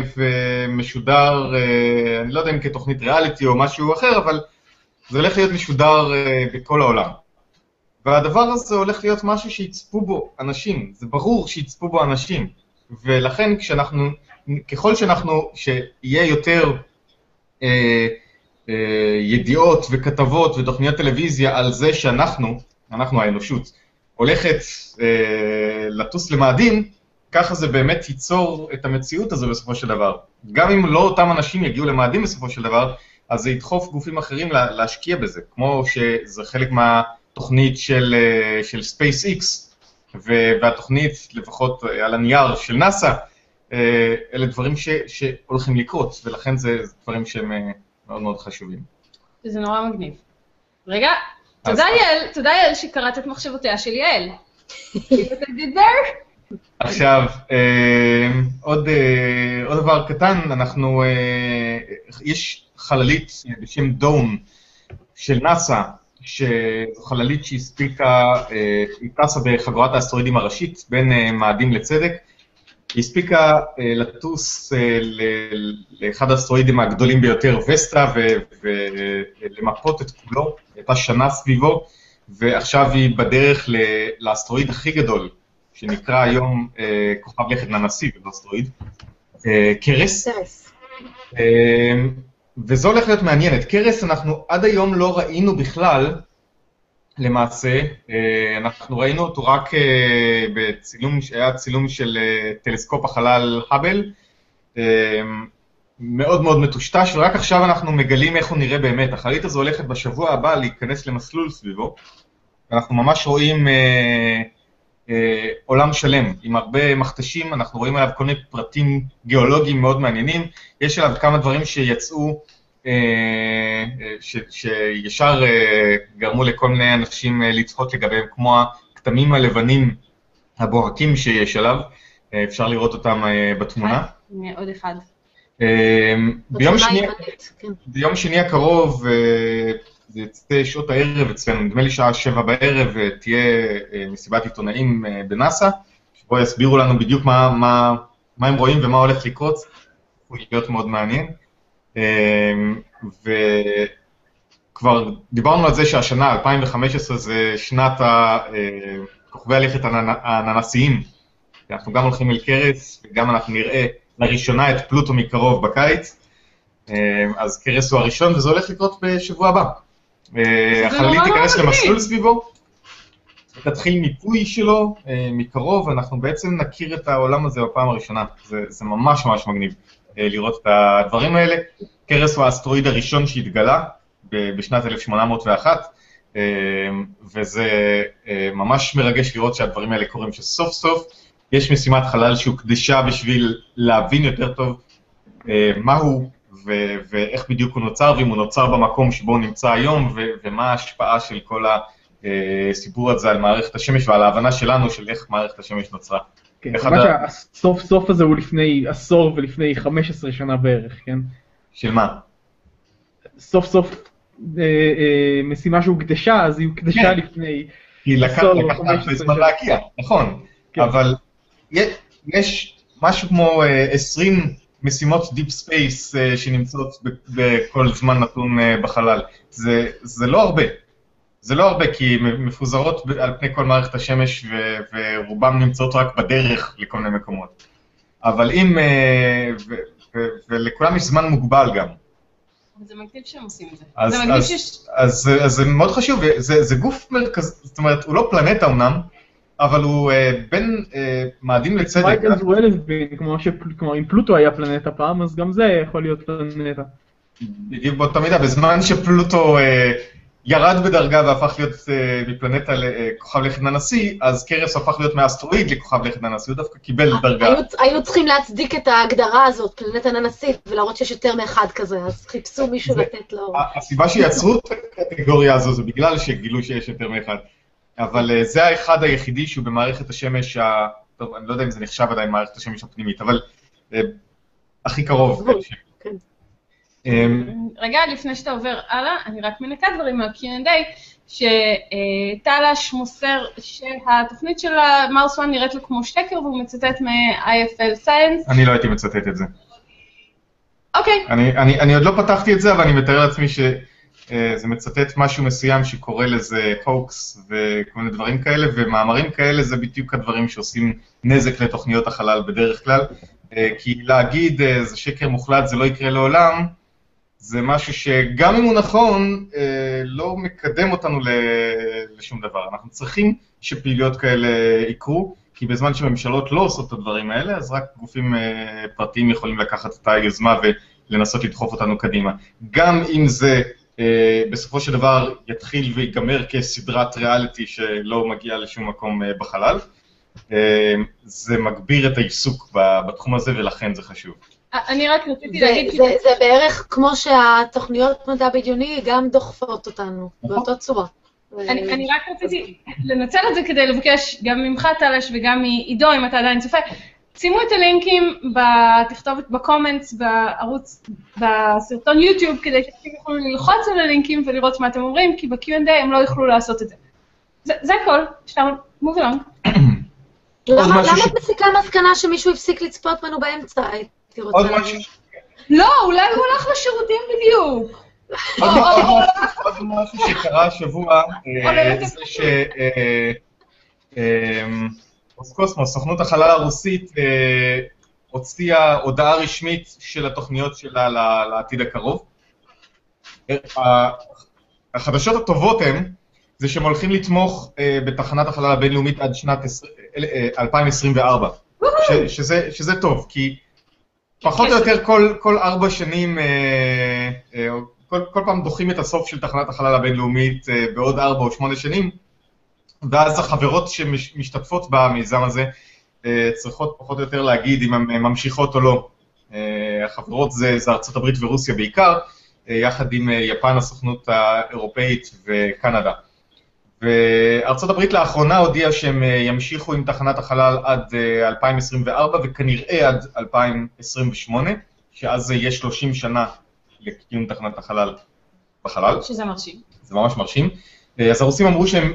ומשודר, אני לא יודע אם כתוכנית ריאליטי או משהו אחר, אבל זה הולך להיות משודר בכל העולם. והדבר הזה הולך להיות משהו שיצפו בו אנשים, זה ברור שיצפו בו אנשים. ולכן כשאנחנו, ככל שאנחנו, שיהיה יותר אה, אה, ידיעות וכתבות ותוכניות טלוויזיה על זה שאנחנו, אנחנו האנושות, הולכת אה, לטוס למאדים, ככה זה באמת ייצור את המציאות הזו בסופו של דבר. גם אם לא אותם אנשים יגיעו למאדים בסופו של דבר, אז זה ידחוף גופים אחרים להשקיע בזה, כמו שזה חלק מהתוכנית של, של SpaceX, והתוכנית לפחות על הנייר של נאסא, אלה דברים ש, שהולכים לקרות, ולכן זה דברים שהם מאוד מאוד חשובים. זה נורא מגניב. רגע, תודה יעל, תודה יעל שקראת את מחשבותיה של יעל. עכשיו, עוד דבר קטן, אנחנו, יש חללית בשם דום, של נאסא, שזו חללית שהספיקה, היא טסה בחגורת האסטרואידים הראשית, בין מאדים לצדק, היא הספיקה לטוס לאחד האסטרואידים הגדולים ביותר, וסטה, ולמפות את כולו, הייתה שנה סביבו, ועכשיו היא בדרך לאסטרואיד הכי גדול, שנקרא היום כוכב לכת ננסי, ולא אסטרואיד, קרס. וזו הולך להיות מעניינת. קרס אנחנו עד היום לא ראינו בכלל, למעשה, אנחנו ראינו אותו רק בצילום, היה צילום של טלסקופ החלל האבל, מאוד מאוד מטושטש, ורק עכשיו אנחנו מגלים איך הוא נראה באמת. החללית הזו הולכת בשבוע הבא להיכנס למסלול סביבו, ואנחנו ממש רואים אה, אה, עולם שלם, עם הרבה מכתשים, אנחנו רואים עליו כל מיני פרטים גיאולוגיים מאוד מעניינים, יש עליו כמה דברים שיצאו, אה, ש, שישר אה, גרמו לכל מיני אנשים אה, לצחוק לגביהם, כמו הכתמים הלבנים הבוהקים שיש עליו, אה, אפשר לראות אותם אה, בתמונה. עוד אחד. ביום שני, ביום שני הקרוב, זה יצא שעות הערב אצלנו, נדמה לי שעה שבע בערב, תהיה מסיבת עיתונאים בנאסא, שבו יסבירו לנו בדיוק מה, מה, מה הם רואים ומה הולך לקרות, הוא להיות מאוד מעניין. וכבר דיברנו על זה שהשנה, אלפיים וחמש עשרה, זה שנת כוכבי הלכת הננסיים, אנחנו גם הולכים אל קרס, וגם אנחנו נראה לראשונה את פלוטו מקרוב בקיץ, אז קרס הוא הראשון, וזה הולך לקרות בשבוע הבא. החללית תיכנס למסלול סביבו, תתחיל מיפוי שלו מקרוב, אנחנו בעצם נכיר את העולם הזה בפעם הראשונה, זה, זה ממש ממש מגניב לראות את הדברים האלה. קרס הוא האסטרואיד הראשון שהתגלה בשנת אלף שמונה מאות ואחת, וזה ממש מרגש לראות שהדברים האלה קורים, שסוף סוף יש משימת חלל שהוקדשה בשביל להבין יותר טוב מהו ואיך בדיוק הוא נוצר, ואם הוא נוצר במקום שבו הוא נמצא היום, ומה ההשפעה של כל הסיפור הזה על מערכת השמש, ועל ההבנה שלנו של איך מערכת השמש נוצרה. כן, כמובן שהסוף סוף הזה הוא לפני עשור ולפני חמש עשרה שנה בערך, כן? של מה? סוף סוף משימה שהוקדשה, אז היא הוקדשה לפני עשור או חמש עשרה שנה. להגיע, נכון, אבל יש משהו כמו עשרים משימות דיפ ספייס שנמצאות בכל זמן נתון בחלל. זה, זה לא הרבה. זה לא הרבה, כי מפוזרות על פני כל מערכת השמש, ורובם נמצאות רק בדרך לכל מיני מקומות. אבל אם, ולכולם יש זמן מוגבל גם. זה מגניב שהם עושים את זה. אז, אז, שיש... אז, אז זה מאוד חשוב, זה, זה גוף מרכז, זאת אומרת, הוא לא פלנטה אמנם, אבל הוא uh, בין uh, מאדים לצדק. Right as well as being, כמו שכלומר, אם פלוטו היה פלנטה פעם, אז גם זה יכול להיות פלנטה. בדיוק באותה מידה, בזמן שפלוטו uh, ירד בדרגה והפך להיות uh, מפלנטה לכוכב לכת ננסי, אז קרס הפך להיות מאסטרואיד לכוכב לכת ננסי, הוא דווקא קיבל דרגה. היו, היו צריכים להצדיק את ההגדרה הזאת, פלנטה ננסית, ולהראות שיש יותר מאחד כזה, אז חיפשו מישהו לתת לו... הסיבה שיצרו את הקטגוריה הזו, זה בגלל שגילו שיש יותר מאחד. אבל זה האחד היחידי שהוא במערכת השמש, ה... טוב, אני לא יודע אם זה נחשב עדיין מערכת השמש הפנימית, אבל הכי קרוב. רגע, לפני שאתה עובר הלאה, אני רק מנקה דברים מה-קיו אנד איי, שטלש מוסר שהתוכנית של מאוס וואן נראית לו כמו שקר, והוא מצטט מ-איי אף אל Science. אני לא הייתי מצטט את זה. אוקיי. אני עוד לא פתחתי את זה, אבל אני מתאר לעצמי ש... זה מצטט משהו מסוים שקורא לזה הוקס וכל מיני דברים כאלה, ומאמרים כאלה זה בדיוק הדברים שעושים נזק לתוכניות החלל בדרך כלל, כי להגיד זה שקר מוחלט, זה לא יקרה לעולם, זה משהו שגם אם הוא נכון, לא מקדם אותנו לשום דבר. אנחנו צריכים שפעילויות כאלה יקרו, כי בזמן שממשלות לא עושות את הדברים האלה, אז רק גופים פרטיים יכולים לקחת את היוזמה ולנסות לדחוף אותנו קדימה. גם אם זה Uh, בסופו של דבר יתחיל ויגמר כסדרת ריאליטי שלא מגיע לשום מקום uh, בחלל. Uh, זה מגביר את העיסוק בתחום הזה ולכן זה חשוב. אני רק רציתי זה, להגיד... זה, זה, זה בערך כמו שהתוכניות מדע בדיוני גם דוחפות אותנו, באותה צורה. אני, אני רק רציתי לנצל את זה כדי לבקש גם ממך טלש וגם מעידו, אם אתה עדיין צופה, שימו את הלינקים בתכתובת בקומנטס, בערוץ, בסרטון יוטיוב, כדי שאתם יכולו ללחוץ על הלינקים ולראות מה אתם אומרים, כי ב-קיו אנד איי הם לא יוכלו לעשות את זה. זה, זה הכל, אפשר move along. למה את מסיקה מסקנה שמישהו הפסיק לצפות בנו באמצע? הייתי רוצה להגיד. לא, אולי הוא הולך לשירותים בדיוק. עוד משהו שקרה השבוע, זה ש... רוסקוסמוס, סוכנות החלל הרוסית, הוציאה הודעה רשמית של התוכניות שלה לעתיד הקרוב. החדשות הטובות הן, זה שהם הולכים לתמוך בתחנת החלל הבינלאומית עד שנת אלפיים עשרים וארבע, שזה, שזה טוב, כי פחות או יותר כל, כל ארבע שנים, כל, כל פעם דוחים את הסוף של תחנת החלל הבינלאומית בעוד ארבע או שמונה שנים, ואז החברות שמשתתפות במיזם הזה צריכות פחות או יותר להגיד אם הן ממשיכות או לא. החברות זה, זה ארצות הברית ורוסיה בעיקר, יחד עם יפן, הסוכנות האירופאית וקנדה. וארצות הברית לאחרונה הודיעה שהם ימשיכו עם תחנת החלל עד אלפיים עשרים וארבע וכנראה עד אלפיים עשרים ושמונה, שאז יהיה שלושים שנה לקיום תחנת החלל בחלל. שזה מרשים. זה ממש מרשים. אז הרוסים אמרו שהם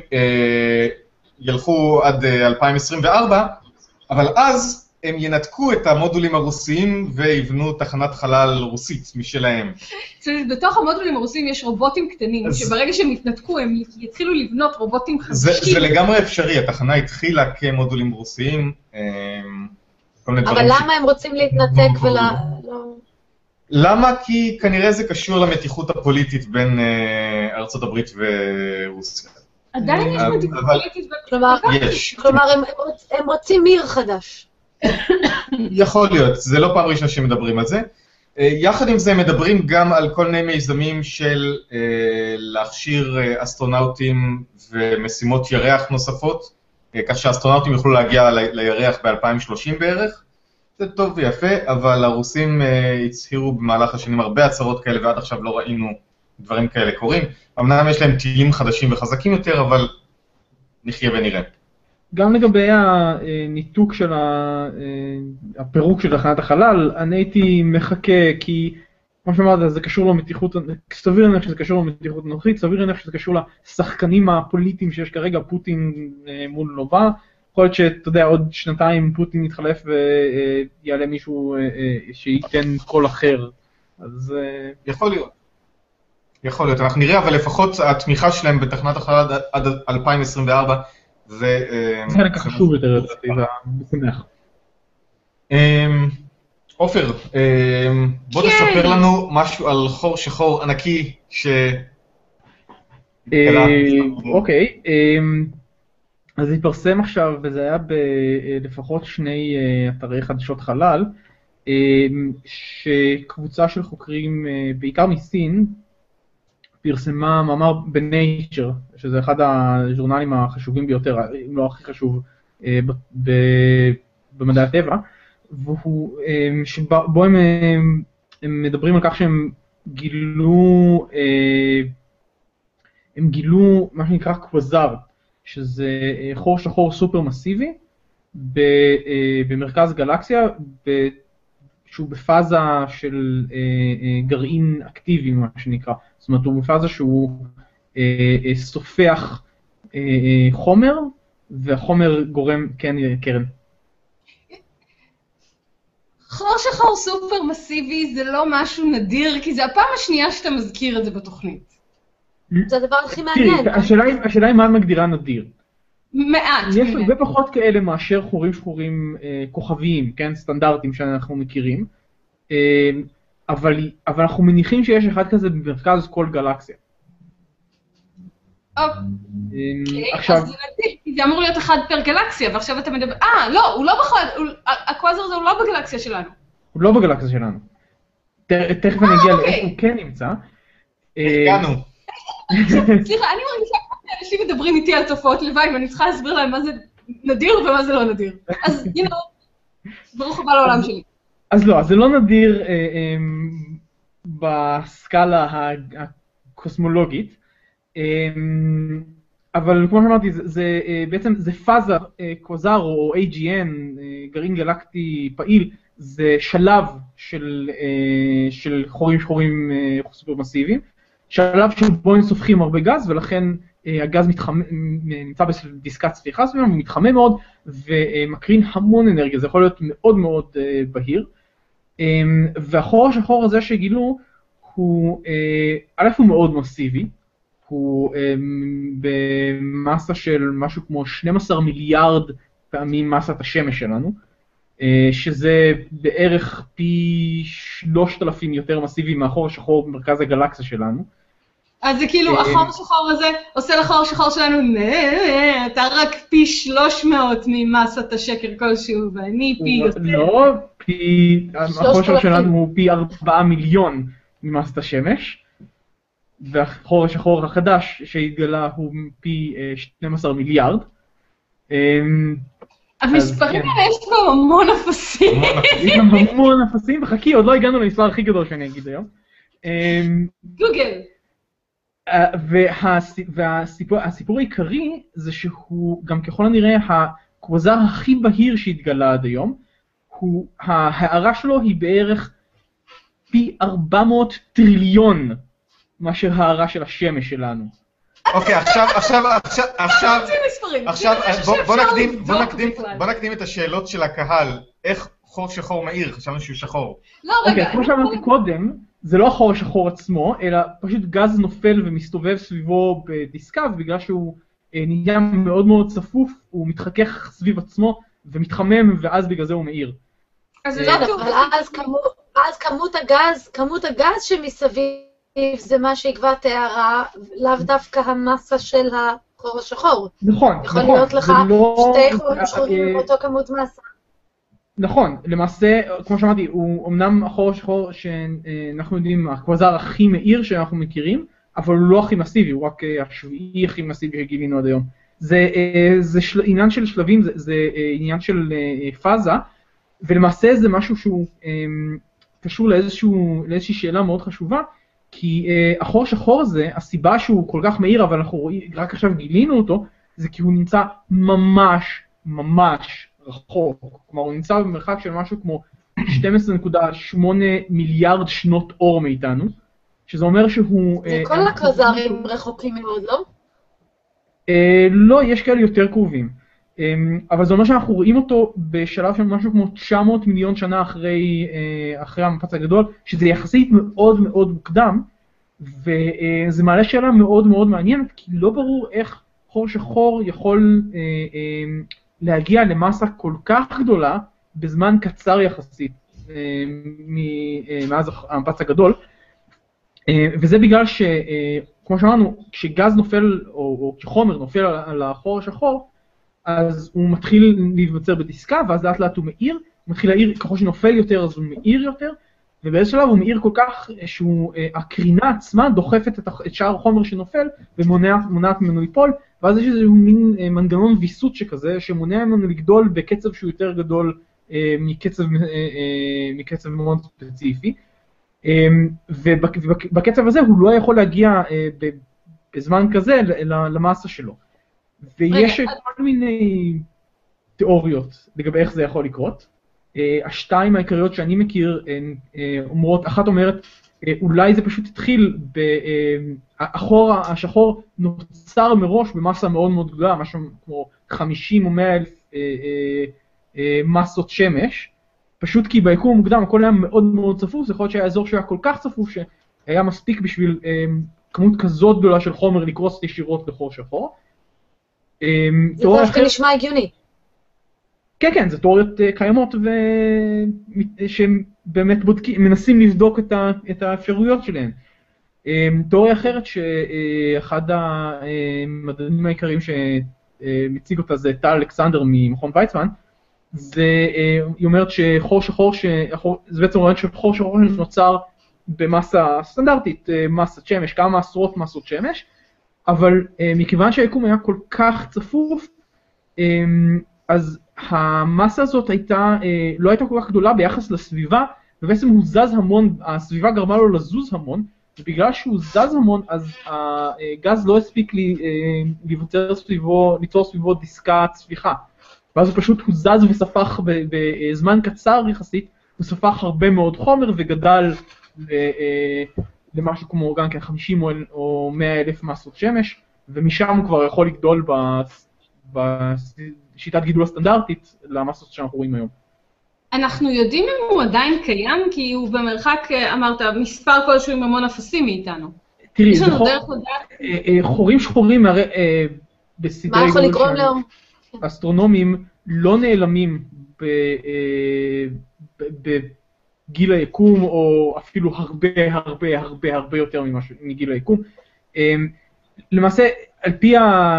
ילכו עד אלפיים עשרים וארבע, אבל אז הם ינתקו את המודולים הרוסיים ויבנו תחנת חלל רוסית משלהם. בתוך המודולים הרוסיים יש רובוטים קטנים, שברגע שהם יתנתקו הם יתחילו לבנות רובוטים חדשים. זה לגמרי אפשרי, התחנה התחילה כמודולים רוסיים. אבל למה הם רוצים להתנתק ולא... למה? כי כנראה זה קשור למתיחות הפוליטית בין ארצות הברית ורוסיה. עדיין יש מתיחות פוליטית בין... כלומר, הם רוצים מיר חדש. יכול להיות, זה לא פעם ראשונה שמדברים על זה. יחד עם זה מדברים גם על כל מיני מיזמים של להכשיר אסטרונאוטים ומשימות ירח נוספות, כך שהאסטרונאוטים יוכלו להגיע לירח ב-אלפיים ושלושים בערך. זה טוב ויפה, אבל הרוסים הצהירו במהלך השנים הרבה הצהרות כאלה, ועד עכשיו לא ראינו דברים כאלה קורים. אמנם יש להם טילים חדשים וחזקים יותר, אבל נחיה ונראה. גם לגבי הניתוק של הפירוק של תחנת החלל, אני הייתי מחכה, כי כמו שאמרת, זה קשור למתיחות, סביר להניח שזה קשור למתיחות הנוכחית, סביר להניח שזה קשור לשחקנים הפוליטיים שיש כרגע, פוטין מול לובה, יכול להיות שאתה יודע, עוד שנתיים פוטין יתחלף ויעלה מישהו שייתן קול אחר, אז... יכול להיות. יכול להיות, אנחנו נראה, אבל לפחות התמיכה שלהם בתחנת החלל עד אלפיים עשרים וארבע, זה... זה חלק חשוב יותר, זה משמח. עופר, בוא תספר לנו משהו על חור שחור ענקי ש... אוקיי, אז התפרסם עכשיו, וזה היה בלפחות שני אתרי חדשות חלל, שקבוצה של חוקרים, בעיקר מסין, פרסמה מאמר בנייצ'ר, שזה אחד הז'ורנלים החשובים ביותר, אם לא הכי חשוב, במדעי הטבע, שבו הם, הם מדברים על כך שהם גילו, הם גילו מה שנקרא קווזר, שזה חור שחור סופר מסיבי, במרכז גלקסיה, שהוא בפאזה של גרעין אקטיבי, מה שנקרא. זאת אומרת, הוא בפאזה שהוא סופח חומר, והחומר גורם, כן, קרן. חור שחור סופר מסיבי זה לא משהו נדיר, כי זה הפעם השנייה שאתה מזכיר את זה בתוכנית. זה הדבר הכי מעניין. השאלה היא מה מגדירה נדיר. מעט. יש הרבה פחות כאלה מאשר חורים שחורים כוכביים, כן, סטנדרטים שאנחנו מכירים, אבל אנחנו מניחים שיש אחד כזה במרכז כל גלקסיה. אוקיי, אז זה נדיר, זה אמור להיות אחד פר גלקסיה, ועכשיו אתה מדבר, אה, לא, הוא לא בכלל, הקווזר הזה הוא לא בגלקסיה שלנו. הוא לא בגלקסיה שלנו. תכף אני אגיע לאיפה הוא כן נמצא. הגענו. סליחה, אני מרגישה שאנשים מדברים איתי על תופעות לוואי, ואני צריכה להסביר להם מה זה נדיר ומה זה לא נדיר. אז, you know, ברוך הבא לעולם שלי. אז לא, אז זה לא נדיר בסקאלה הקוסמולוגית, אבל כמו שאמרתי, זה, זה בעצם זה פאזה, קווזר או איי ג'י אן, גרעין גלקטי פעיל, זה שלב של, של חורים שחורים סופרמסיביים, שלב שבו הם סופחים הרבה גז, ולכן הגז מתחמם, נמצא בדיסקת ספיחה סביבם, הוא מתחמם מאוד, ומקרין המון אנרגיה, זה יכול להיות מאוד מאוד בהיר. והחור השחור הזה שגילו, הוא, א' הוא מאוד מסיבי, הוא במסה של משהו כמו שנים עשר מיליארד פעמים מסת השמש שלנו, שזה בערך פי שלושת אלפים יותר מסיבי מהחור השחור במרכז הגלקסיה שלנו. אז זה כאילו, החור השחור הזה עושה לחור השחור שלנו, אתה רק פי שלוש מאות ממסת השקר כלשהו, ואני פי יותר. לא, החור השחור שלנו הוא פי ארבעה מיליון ממסת השמש, והחור השחור החדש שהתגלה הוא פי שנים עשר מיליארד. המספרים האלה יש כבר המון אפסים. יש גם המון אפסים, וחכי, עוד לא הגענו למספר הכי גדול שאני אגיד היום. גוגל. והסיפור העיקרי זה שהוא גם ככל הנראה הקווזר הכי בהיר שהתגלה עד היום, ההערה שלו היא בערך פי ארבע מאות טריליון מאשר הערה של השמש שלנו. אוקיי, עכשיו, עכשיו, עכשיו, עכשיו, עכשיו, בוא נקדים, בוא נקדים, בוא נקדים את השאלות של הקהל. איך חור שחור מהיר? חשבנו שהוא שחור. לא, רגע. אוקיי, כמו שאמרתי קודם, זה לא החור השחור עצמו, אלא פשוט גז נופל ומסתובב סביבו בדיסקה, ובגלל שהוא נהיה מאוד מאוד צפוף, הוא מתחכך סביב עצמו ומתחמם, ואז בגלל זה הוא מהיר. אז אז כמות הגז, כמות הגז שמסביב, זה מה שיקבע את ההערה, לאו דווקא המסה של החור השחור. נכון, יכול נכון. להיות לך שתי חורים שחורים עם אותו כמות מסה. נכון, למעשה, כמו שאמרתי, הוא אמנם החור השחור שאנחנו יודעים, הקווזר הכי מהיר שאנחנו מכירים, אבל הוא לא הכי מסיבי, הוא רק השביעי הכי מסיבי שגילינו עד היום. זה, זה של, עניין של שלבים, זה, זה עניין של פאזה, ולמעשה זה משהו שהוא קשור לאיזשהו, לאיזושהי שאלה מאוד חשובה, כי uh, החור השחור הזה, הסיבה שהוא כל כך מהיר, אבל אנחנו רואים, רק עכשיו גילינו אותו, זה כי הוא נמצא ממש, ממש רחוק. כלומר, הוא נמצא במרחק של משהו כמו שתים עשרה נקודה שמונה מיליארד שנות אור מאיתנו, שזה אומר שהוא... זה uh, כל הקווזרים רחוקים מאוד, לא? Uh, לא, יש כאלה יותר קרובים. Um, אבל זה אומר שאנחנו רואים אותו בשלב של משהו כמו תשע מאות מיליון שנה אחרי, uh, אחרי המפץ הגדול, שזה יחסית מאוד מאוד מוקדם, וזה uh, מעלה שאלה מאוד מאוד מעניינת, כי לא ברור איך חור שחור יכול uh, uh, להגיע למסה כל כך גדולה, בזמן קצר יחסית uh, מאז המפץ הגדול, uh, וזה בגלל ש, uh, כמו שאמרנו, כשגז נופל, או, או כשחומר נופל על, על החור השחור, אז הוא מתחיל להיווצר בדיסקה, ואז לאט לאט הוא מאיר, הוא מתחיל להאיר, ככל שנופל יותר אז הוא מאיר יותר, ובאיזה שלב הוא מאיר כל כך שהקרינה עצמה דוחפת את שאר החומר שנופל, ומונעת ממנו ליפול, ואז יש איזה מין מנגנון ויסות שכזה, שמונע ממנו לגדול בקצב שהוא יותר גדול מקצב, מקצב מאוד ספציפי, ובקצב הזה הוא לא יכול להגיע בזמן כזה למסה שלו. ויש כל מיני תיאוריות לגבי איך זה יכול לקרות. השתיים העיקריות שאני מכיר אומרות, אחת אומרת, אולי זה פשוט התחיל, החור השחור נוצר מראש במסה מאוד מאוד גדולה, משהו כמו חמישים או מאה אלף מסות שמש, פשוט כי ביקום המוקדם הכל היה מאוד מאוד צפוף, זה יכול להיות שהאזור שהיה כל כך צפוף שהיה מספיק בשביל כמות כזאת גדולה של חומר לקרוס ישירות לחור שחור. זה דווקא נשמע הגיוני. כן, כן, זה תיאוריות קיימות שבאמת בודקים, מנסים לבדוק את האפשרויות שלהן. תיאוריה אחרת שאחד המדענים העיקריים שמציג אותה זה טל אלכסנדר ממכון ויצמן, היא אומרת שחור שחור, זה בעצם אומרת שחור שחור נוצר במסה סטנדרטית, מסת שמש, כמה עשרות מסות שמש, אבל uh, מכיוון שהיקום היה כל כך צפוף, um, אז המסה הזאת הייתה, uh, לא הייתה כל כך גדולה ביחס לסביבה, ובעצם הוא זז המון, הסביבה גרמה לו לזוז המון, ובגלל שהוא זז המון, אז הגז לא הספיק לי ליצור סביבו, ליצור סביבו דיסקת צפיחה. ואז הוא פשוט הוא זז וספח בזמן קצר יחסית, הוא ספח הרבה מאוד חומר וגדל למשהו כמו גם כן חמישים או מאה אלף מסות שמש, ומשם הוא כבר יכול לגדול בשיטת גידול הסטנדרטית למסות שאנחנו רואים היום. אנחנו יודעים אם הוא עדיין קיים, כי הוא במרחק, אמרת, מספר כלשהו עם המון אפסים מאיתנו. תראי, יש לנו דרך לדעת... חורים שחורים בסדרי גודל של אסטרונומים לא נעלמים בגיל היקום, או אפילו הרבה הרבה הרבה הרבה יותר מגיל היקום. למעשה, על פי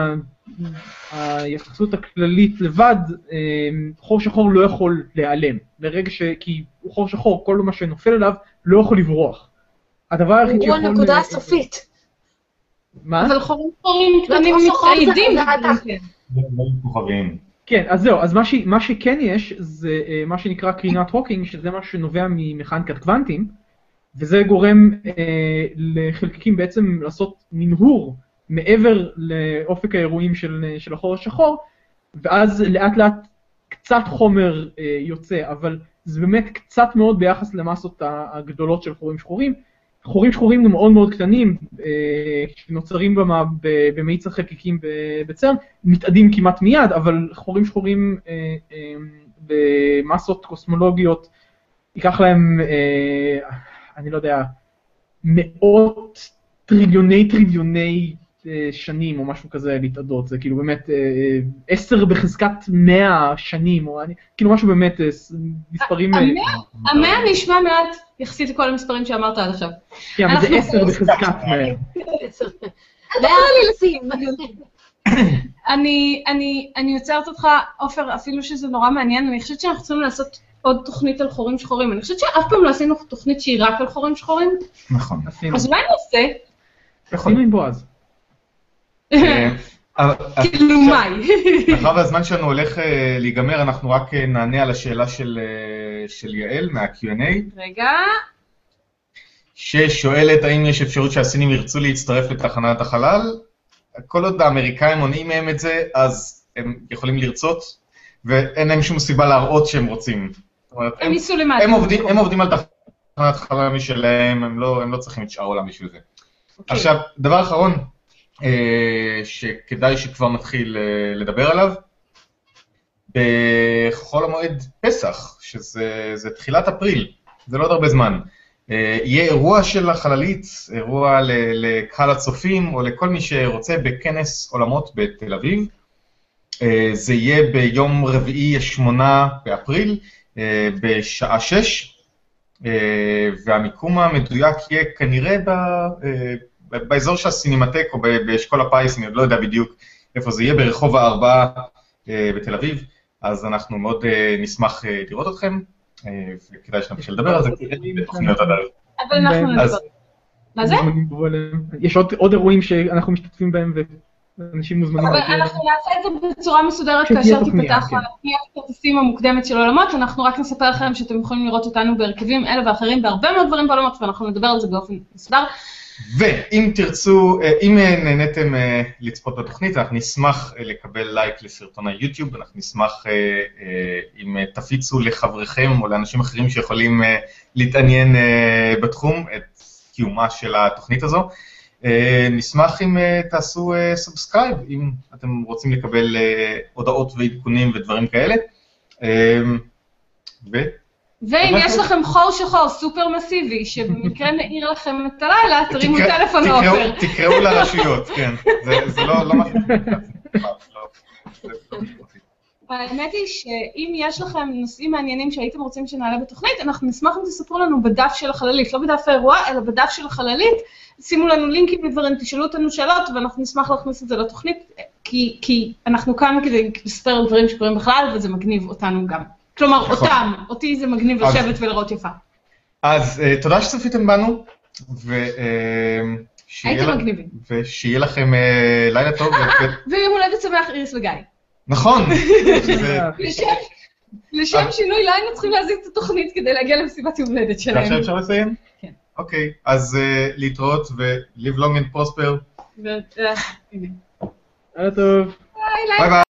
היחסות הכללית לבד, חור שחור לא יכול להיעלם, לרגע ש... כי הוא חור שחור, כל מה שנופל עליו לא יכול לברוח. הדבר היחיד שיכול... הוא הנקודה הסופית. מה? אבל חורים שחורים קטנים מתעידים. כן, אז זהו, אז מה, ש... מה שכן יש, זה מה שנקרא קרינת הוקינג, שזה מה שנובע ממכניקת קוונטים, וזה גורם אה, לחלקיקים בעצם לעשות מנהור, מעבר לאופק האירועים של, של החור השחור, ואז לאט לאט קצת חומר אה, יוצא, אבל זה באמת קצת מאוד ביחס למסות הגדולות של חורים שחורים. חורים שחורים הם מאוד מאוד קטנים, אה, שנוצרים במה, במאיץ החלקיקים בצרן, מתאדים כמעט מיד, אבל חורים שחורים אה, אה, במסות קוסמולוגיות, ייקח להם, אה, אני לא יודע, מאות טריליוני טריליוני, שנים או משהו כזה להתאדות, זה כאילו באמת עשר בחזקת מאה שנים, או כאילו משהו באמת מספרים... המאה נשמע מעט יחסית לכל המספרים שאמרת עד עכשיו. כן, אבל זה עשר בחזקת מאה. אני יוצרת אותך, עופר, אפילו שזה נורא מעניין, אני חושבת שאנחנו צריכים לעשות עוד תוכנית על חורים שחורים. אני חושבת שאף פעם לא עשינו תוכנית שהיא רק על חורים שחורים. נכון. אז אולי נעשה? עשינו עם בועז. כאילו מאי. מאחר והזמן שלנו הולך להיגמר, אנחנו רק נענה על השאלה של יעל מה-Q and A. רגע. ששואלת האם יש אפשרות שהסינים ירצו להצטרף לתחנת החלל. כל עוד האמריקאים מונעים מהם את זה, אז הם יכולים לרצות, ואין להם שום סיבה להראות שהם רוצים. הם ניסו למעט. הם עובדים על תחנת חלל משלהם, הם לא צריכים את שאר העולם בשביל זה. עכשיו, דבר אחרון, שכדאי שכבר נתחיל לדבר עליו, בחול המועד פסח, שזה תחילת אפריל, זה לא עוד הרבה זמן, יהיה אירוע של החללית, אירוע לקהל הצופים, או לכל מי שרוצה בכנס עולמות בתל אביב. זה יהיה ביום רביעי שמונה באפריל, בשעה שש, והמיקום המדויק יהיה כנראה ב... באזור של הסינמטק או באשכול הפיס, אני עוד לא יודע בדיוק איפה זה יהיה, ברחוב הארבעה בתל אביב, אז אנחנו מאוד נשמח לראות אתכם, וכדאי שנמשיך לדבר על זה, כי אין לי תוכניות עד היום. אבל אנחנו נדבר. מה זה? יש עוד אירועים שאנחנו משתתפים בהם ואנשים מוזמנים. אבל אנחנו נעשה את זה בצורה מסודרת כאשר תיפתח קניית הכרטיסים המוקדמת של עולמות, אנחנו רק נספר לכם שאתם יכולים לראות אותנו בהרכבים אלה ואחרים, בהרבה מאוד דברים בעולמות, ואנחנו נדבר על זה באופן מסודר. ואם תרצו, אם נהניתם לצפות בתוכנית, אנחנו נשמח לקבל לייק לסרטון היוטיוב, אנחנו נשמח אם תפיצו לחבריכם או לאנשים אחרים שיכולים להתעניין בתחום את קיומה של התוכנית הזו. נשמח אם תעשו סאבסקרייב, אם אתם רוצים לקבל הודעות ועדכונים ודברים כאלה. ו... ואם יש לכם חור שחור סופר מסיבי, שבמקרה נעיר לכם את הלילה, תרימו טלפון לעופר. תקראו לרשויות, כן. זה לא משהו. האמת היא שאם יש לכם נושאים מעניינים שהייתם רוצים שנעלה בתוכנית, אנחנו נשמח אם תספרו לנו בדף של החללית, לא בדף האירוע, אלא בדף של החללית, שימו לנו לינקים לדברים, תשאלו אותנו שאלות, ואנחנו נשמח להכניס את זה לתוכנית, כי אנחנו כאן כדי לספר על דברים שקורים בכלל, וזה מגניב אותנו גם. כלומר, אותם, אותי זה מגניב לשבת ולראות יפה. אז תודה שצפיתם בנו, ושיהיה לכם לילה טוב. ויום הולדת שמח איריס וגיא. נכון. לשם שינוי, לא היינו צריכים להזיז את התוכנית כדי להגיע למסיבת יום הולדת שלהם. עכשיו אפשר לסיים? כן. אוקיי, אז להתראות ו-live long and prosper. הנה. היה טוב. ביי, ביי ביי.